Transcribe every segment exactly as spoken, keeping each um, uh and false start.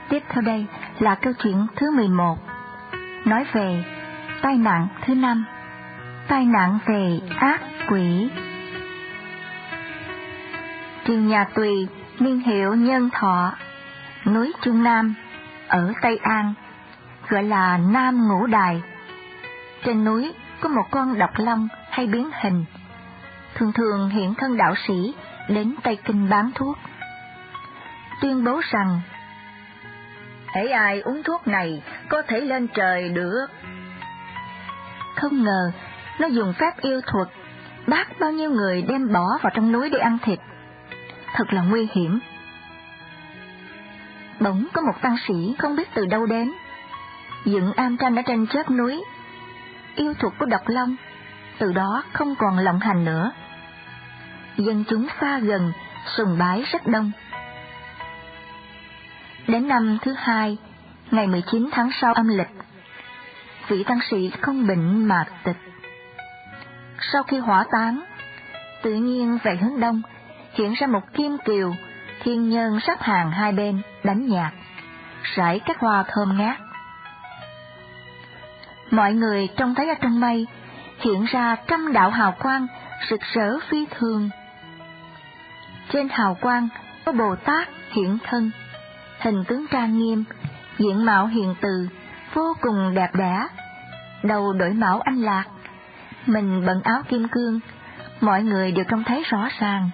Tiếp theo đây là câu chuyện thứ mười một, nói về tai nạn thứ năm, tai nạn về ác quỷ. Triều nhà Tùy, niên hiệu Nhân Thọ, núi Trung Nam, ở Tây An, gọi là Nam Ngũ Đài. Trên núi có một con độc long hay biến hình, thường thường hiện thân đạo sĩ đến Tây Kinh bán thuốc, tuyên bố rằng hễ ai uống thuốc này có thể lên trời được. Không ngờ nó dùng phép yêu thuật bắt bao nhiêu người đem bỏ vào trong núi để ăn thịt, thật là nguy hiểm. Bỗng có một tăng sĩ không biết từ đâu đến, dựng am tranh ở trên chóp núi. Yêu thuật của độc long từ đó không còn lộng hành nữa. Dân chúng xa gần sùng bái rất đông. Đến năm thứ hai, ngày mười chín tháng sáu âm lịch, vị tăng sĩ không bệnh mà tịch. Sau khi hỏa táng, tự nhiên về hướng đông hiện ra một kim kiều, thiên nhân sắp hàng hai bên đánh nhạc, rải các hoa thơm ngát. Mọi người trông thấy ở trong mây hiện ra trăm đạo hào quang rực rỡ phi thường. Trên hào quang có Bồ Tát hiện thân, hình tướng trang nghiêm, diện mạo hiền từ, vô cùng đẹp đẽ. Đầu đội mão anh lạc, mình bận áo kim cương, mọi người đều trông thấy rõ ràng.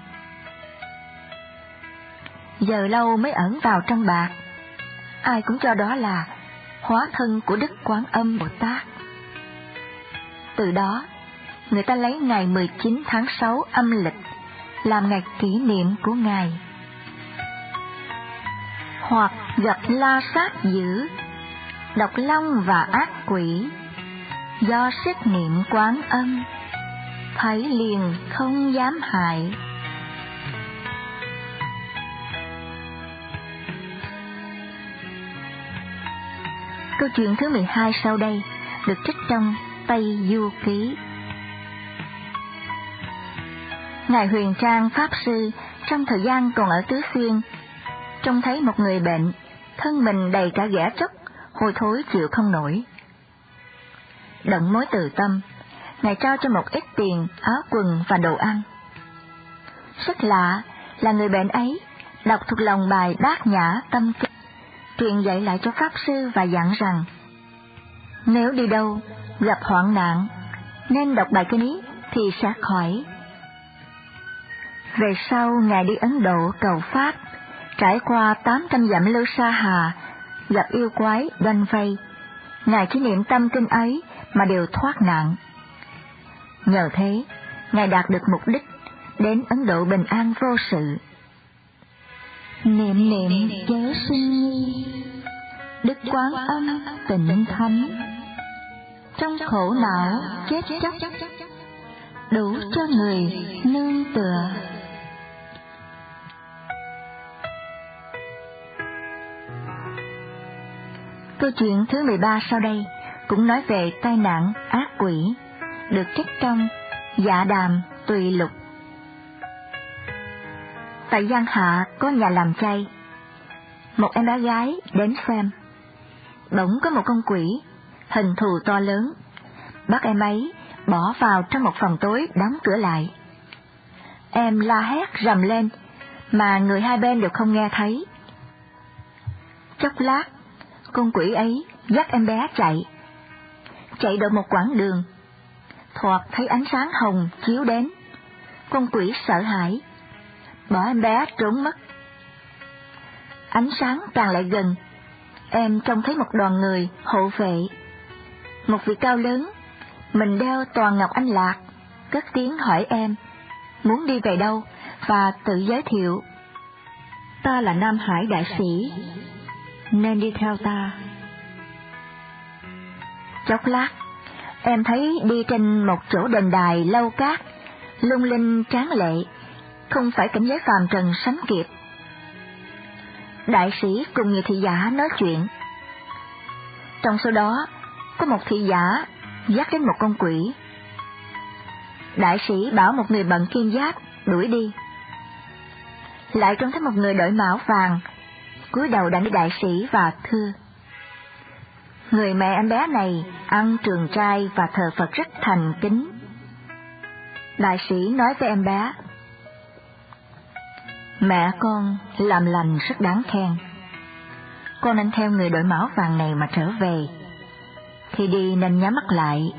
Giờ lâu mới ẩn vào trong bạc, ai cũng cho đó là hóa thân của Đức Quán Âm Bồ Tát. Từ đó, người ta lấy ngày mười chín tháng sáu âm lịch làm ngày kỷ niệm của Ngài. Hoặc gặp la sát dữ, độc long và ác quỷ, do sức niệm Quán Âm, thấy liền không dám hại. Câu chuyện thứ mười hai sau đây được trích trong Tây Du Ký. Ngài Huyền Trang Pháp Sư trong thời gian còn ở Tứ Xuyên, trông thấy một người bệnh, thân mình đầy cả ghẻ tróc, hôi thối chịu không nổi. Động mối từ tâm, Ngài trao cho một ít tiền, áo quần và đồ ăn. Rất lạ là người bệnh ấy đọc thuộc lòng bài Bát Nhã Tâm Kinh, truyền dạy lại cho Pháp Sư và dặn rằng nếu đi đâu gặp hoạn nạn nên đọc bài kinh ấy thì sẽ khỏi. Về sau Ngài đi Ấn Độ cầu Pháp, trải qua tám trăm dặm Lưu Sa Hà, gặp yêu quái đoanh vây, Ngài chỉ niệm tâm kinh ấy mà đều thoát nạn. Nhờ thế, Ngài đạt được mục đích, đến Ấn Độ bình an vô sự. Niệm niệm chớ sinh nhi, Đức Quán Âm tịnh thánh, trong khổ não chết chóc, đủ cho người nương tựa. Câu chuyện thứ mười ba sau đây cũng nói về tai nạn ác quỷ, được trích trong Dạ Đàm Tùy Lục. Tại Giang Hạ có nhà làm chay, một em bé gái đến xem. Bỗng có một con quỷ, hình thù to lớn, bắt em ấy bỏ vào trong một phòng tối đóng cửa lại. Em la hét rầm lên, mà người hai bên đều không nghe thấy. Chốc lát, con quỷ ấy dắt em bé chạy. Chạy được một quãng đường, thoạt thấy ánh sáng hồng chiếu đến. Con quỷ sợ hãi, bỏ em bé trốn mất. Ánh sáng càng lại gần, em trông thấy một đoàn người hộ vệ. Một vị cao lớn, mình đeo toàn ngọc anh lạc, cất tiếng hỏi em muốn đi về đâu và tự giới thiệu. Ta là Nam Hải đại sĩ, nên đi theo ta. Chốc lát, em thấy đi trên một chỗ đền đài lâu cát, lung linh tráng lệ, không phải cảnh giới phàm trần sánh kịp. Đại sĩ cùng nhiều thị giả nói chuyện. Trong số đó, có một thị giả dắt đến một con quỷ. Đại sĩ bảo một người bận kim giáp đuổi đi. Lại trông thấy một người đội mão vàng, cúi đầu đảnh đại sĩ và thưa: người mẹ em bé này ăn trường trai và thờ Phật rất thành kính. Đại sĩ nói với em bé: mẹ con làm lành rất đáng khen. Con nên theo người đội mão vàng này mà trở về. Khi đi nên nhắm mắt lại.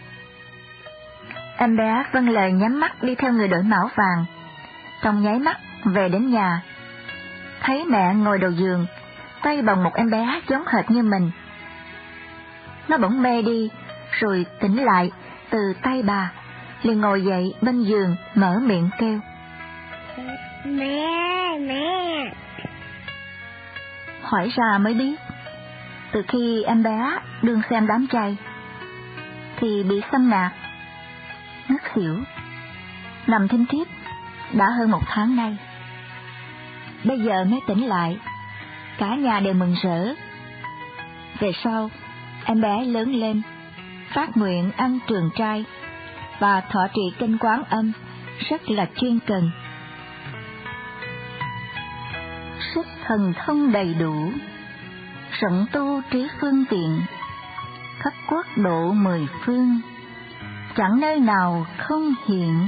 Em bé vâng lời nhắm mắt đi theo người đội mão vàng. Trong nháy mắt về đến nhà, thấy mẹ ngồi đầu giường, tay bồng một em bé giống hệt như mình. Nó bỗng mê đi, rồi tỉnh lại từ tay bà, liền ngồi dậy bên giường mở miệng kêu: mẹ, mẹ. Hỏi ra mới biết, từ khi em bé đương xem đám chay thì bị xâm nạt, ngất xỉu, nằm thinh thiếp đã hơn một tháng nay. Bây giờ mới tỉnh lại, cả nhà đều mừng rỡ. Về sau, em bé lớn lên, phát nguyện ăn trường trai và thọ trì kinh Quán Âm rất là chuyên cần. Sức thần thông đầy đủ, rộng tu trí phương tiện, khắp quốc độ mười phương, chẳng nơi nào không hiện.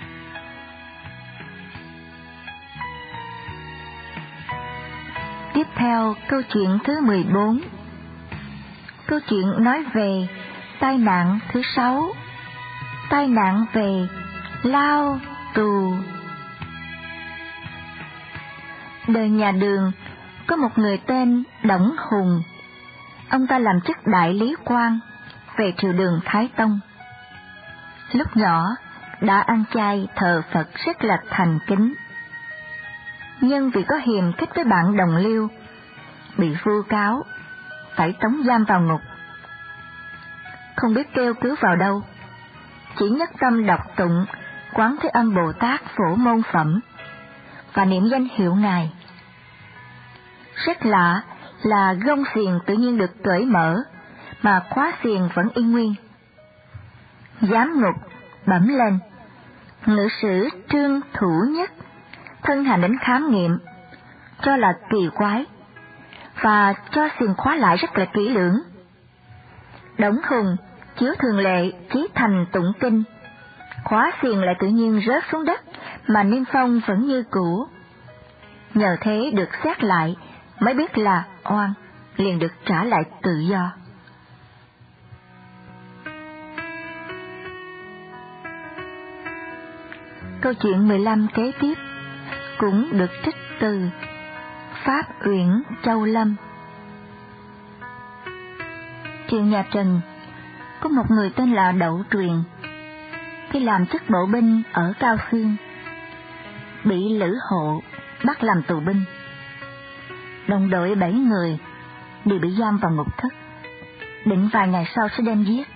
Tiếp theo câu chuyện thứ mười bốn. Câu chuyện nói về tai nạn thứ sáu, tai nạn về lao tù. Đời nhà Đường có một người tên Đổng Hùng. Ông ta làm chức đại lý quan về triều đường Thái Tông. Lúc nhỏ đã ăn chay thờ Phật rất là thành kính. Nhưng vì có hiềm khích với bạn đồng liêu, bị vu cáo, phải tống giam vào ngục. Không biết kêu cứu vào đâu, chỉ nhất tâm đọc tụng Quán Thế Âm Bồ Tát Phổ Môn Phẩm và niệm danh hiệu Ngài. Rất lạ là gông xiềng tự nhiên được cởi mở, mà khóa xiềng vẫn y nguyên. Giám ngục bẩm lên, ngự sử Trương Thủ Nhất thân hành đến khám nghiệm, cho là kỳ quái, và cho xiềng khóa lại rất là kỹ lưỡng. Đổng Hùng chiếu thường lệ chí thành tụng kinh, khóa xiềng lại tự nhiên rớt xuống đất, mà niêm phong vẫn như cũ. Nhờ thế được xét lại, mới biết là oan, liền được trả lại tự do. Câu chuyện mười lăm kế tiếp cũng được trích từ Pháp Uyển Châu Lâm. Triều nhà Trần có một người tên là Đậu Truyền. Khi làm chức bộ binh ở Cao Xuyên, bị Lữ Hộ bắt làm tù binh. Đồng đội bảy người đều bị giam vào ngục thất, định vài ngày sau sẽ đem giết.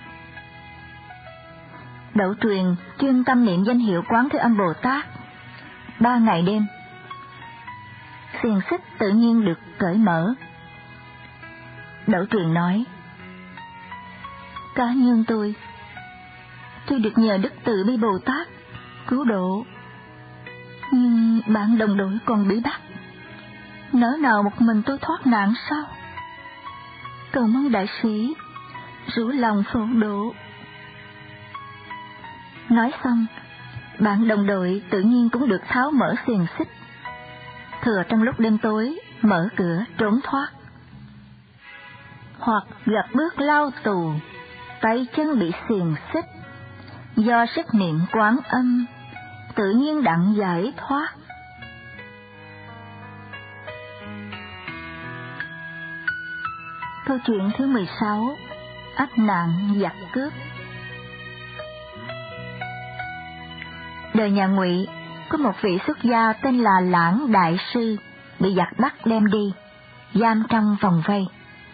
Đậu Truyền chuyên tâm niệm danh hiệu Quán Thế Âm Bồ Tát ba ngày đêm. Xiềng xích tự nhiên được cởi mở. Đậu Truyền nói: cá nhân tôi, tôi được nhờ Đức Từ Bi Bồ Tát cứu độ, nhưng bạn đồng đội còn bị bắt, nỡ nào một mình tôi thoát nạn sao? Cầu mong đại sĩ rủ lòng phổ độ. Nói xong, bạn đồng đội tự nhiên cũng được tháo mở xiềng xích, thừa trong lúc đêm tối mở cửa trốn thoát. Hoặc gặp bước lao tù, tay chân bị xiềng xích, do sức niệm Quán Âm tự nhiên đặng giải thoát. Câu chuyện thứ mười sáu, ách nạn giặc cướp. Đời nhà Ngụy có một vị xuất gia tên là Lãng Đại Sư bị giặc bắt đem đi, giam trong vòng vây.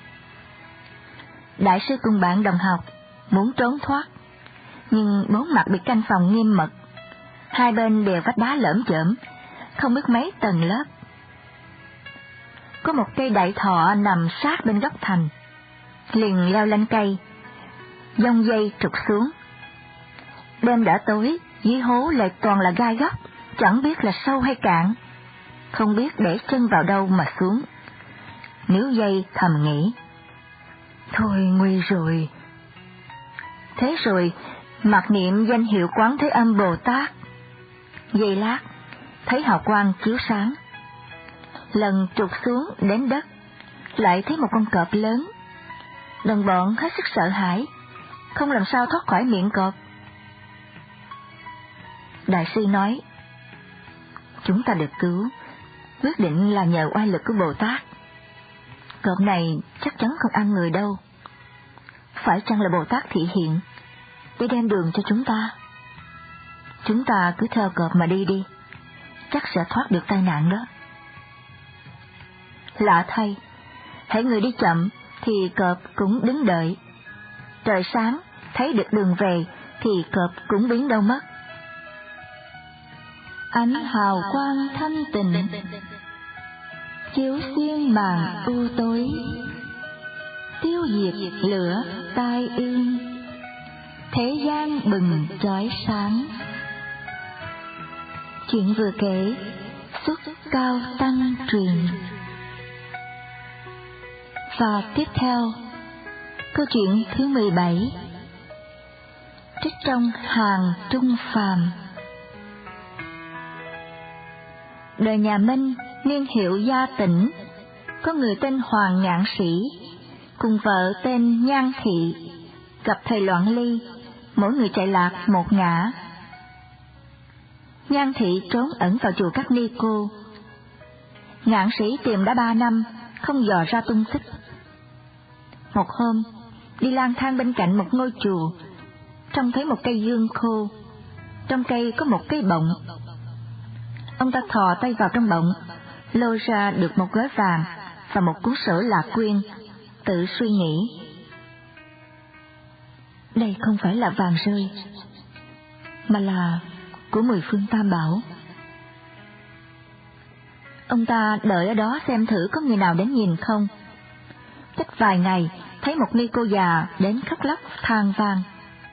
Đại sư cùng bạn đồng học muốn trốn thoát, nhưng bốn mặt bị canh phòng nghiêm mật, hai bên đều vách đá lởm chởm, không biết mấy tầng lớp. Có một cây đại thọ nằm sát bên góc thành, liền leo lên cây, giông dây trục xuống. Đêm đã tối, dưới hố lại toàn là gai góc, chẳng biết là sâu hay cạn, không biết để chân vào đâu mà xuống. níu dây thầm nghĩ. Thôi nguy rồi. Thế rồi, mặc niệm danh hiệu Quán Thế Âm Bồ Tát. Giây lát, thấy hào quang chiếu sáng. Lần trục xuống đến đất, lại thấy một con cọp lớn. Đồng bọn hết sức sợ hãi, không làm sao thoát khỏi miệng cọp. Đại sư nói, chúng ta được cứu, quyết định là nhờ oai lực của Bồ Tát. Cọp này chắc chắn không ăn người đâu. Phải chăng là Bồ Tát thị hiện để đem đường cho chúng ta? Chúng ta cứ theo cọp mà đi đi, chắc sẽ thoát được tai nạn đó. Lạ thay, hễ người đi chậm thì cọp cũng đứng đợi. Trời sáng thấy được đường về thì cọp cũng biến đâu mất. Ánh hào quang thanh tịnh chiếu xuyên màn u tối, tiêu diệt lửa tai ương, thế gian bừng chói sáng. Chuyện vừa kể xuất Cao Tăng truyền. Và tiếp theo, câu chuyện thứ mười bảy, trích trong Hàng Trung Phàm. Đời nhà Minh, niên hiệu Gia Tĩnh, có người tên Hoàng Ngạn Sĩ, cùng vợ tên Nhan Thị, gặp thời loạn ly, mỗi người chạy lạc một ngả. Nhan Thị trốn ẩn vào chùa Các Ni Cô. Ngạn Sĩ tìm đã ba năm, không dò ra tung tích. Một hôm, đi lang thang bên cạnh một ngôi chùa, trông thấy một cây dương khô, trong cây có một cái bọng. Ông ta thò tay vào trong bọng, lôi ra được một gói vàng và một cuốn sổ lạc quyên, tự suy nghĩ. Đây không phải là vàng rơi, mà là của mười phương Tam Bảo. Ông ta đợi ở đó xem thử có người nào đến nhìn không. Cách vài ngày, thấy một ni cô già đến khóc lóc than van.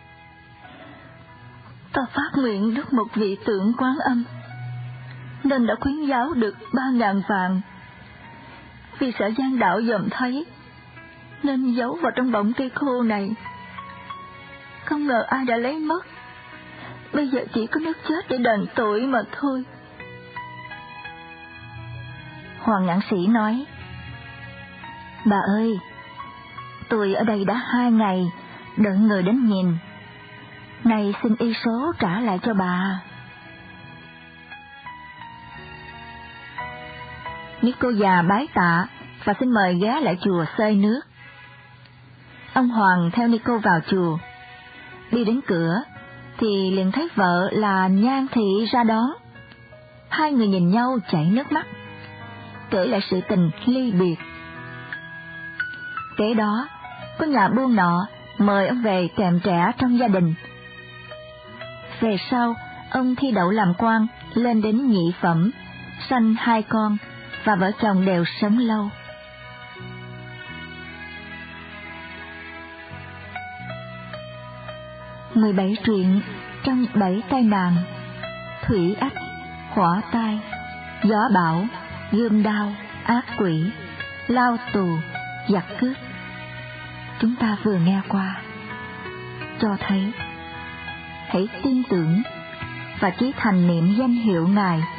Ta phát nguyện đức một vị tượng Quán Âm, nên đã khuyến giáo được ba ngàn vàng. Vì sợ gian đạo dòm thấy, nên giấu vào trong bọng cây khô này. Không ngờ ai đã lấy mất. Bây giờ chỉ có nước chết để đền tội mà thôi. Hoàng Ngạn Sĩ nói, bà ơi, tôi ở đây đã hai ngày, đợi người đến nhìn. Này xin y số trả lại cho bà. Ni cô già bái tạ và xin mời ghé lại chùa xơi nước. Ông Hoàng theo ni cô vào chùa. Đi đến cửa thì liền thấy vợ là Nhan Thị ra đón. Hai người nhìn nhau chảy nước mắt, kể lại sự tình ly biệt. Kế đó, có nhà buôn nọ mời ông về kèm trẻ trong gia đình. Về sau, ông thi đậu làm quan, lên đến nhị phẩm, sanh hai con, và vợ chồng đều sống lâu. mười bảy truyện trong bảy tai nạn: thủy ách, hỏa tai, gió bão, gươm đao, ác quỷ, lao tù, giặc cướp. Chúng ta vừa nghe qua, cho thấy hãy tin tưởng và chí thành niệm danh hiệu Ngài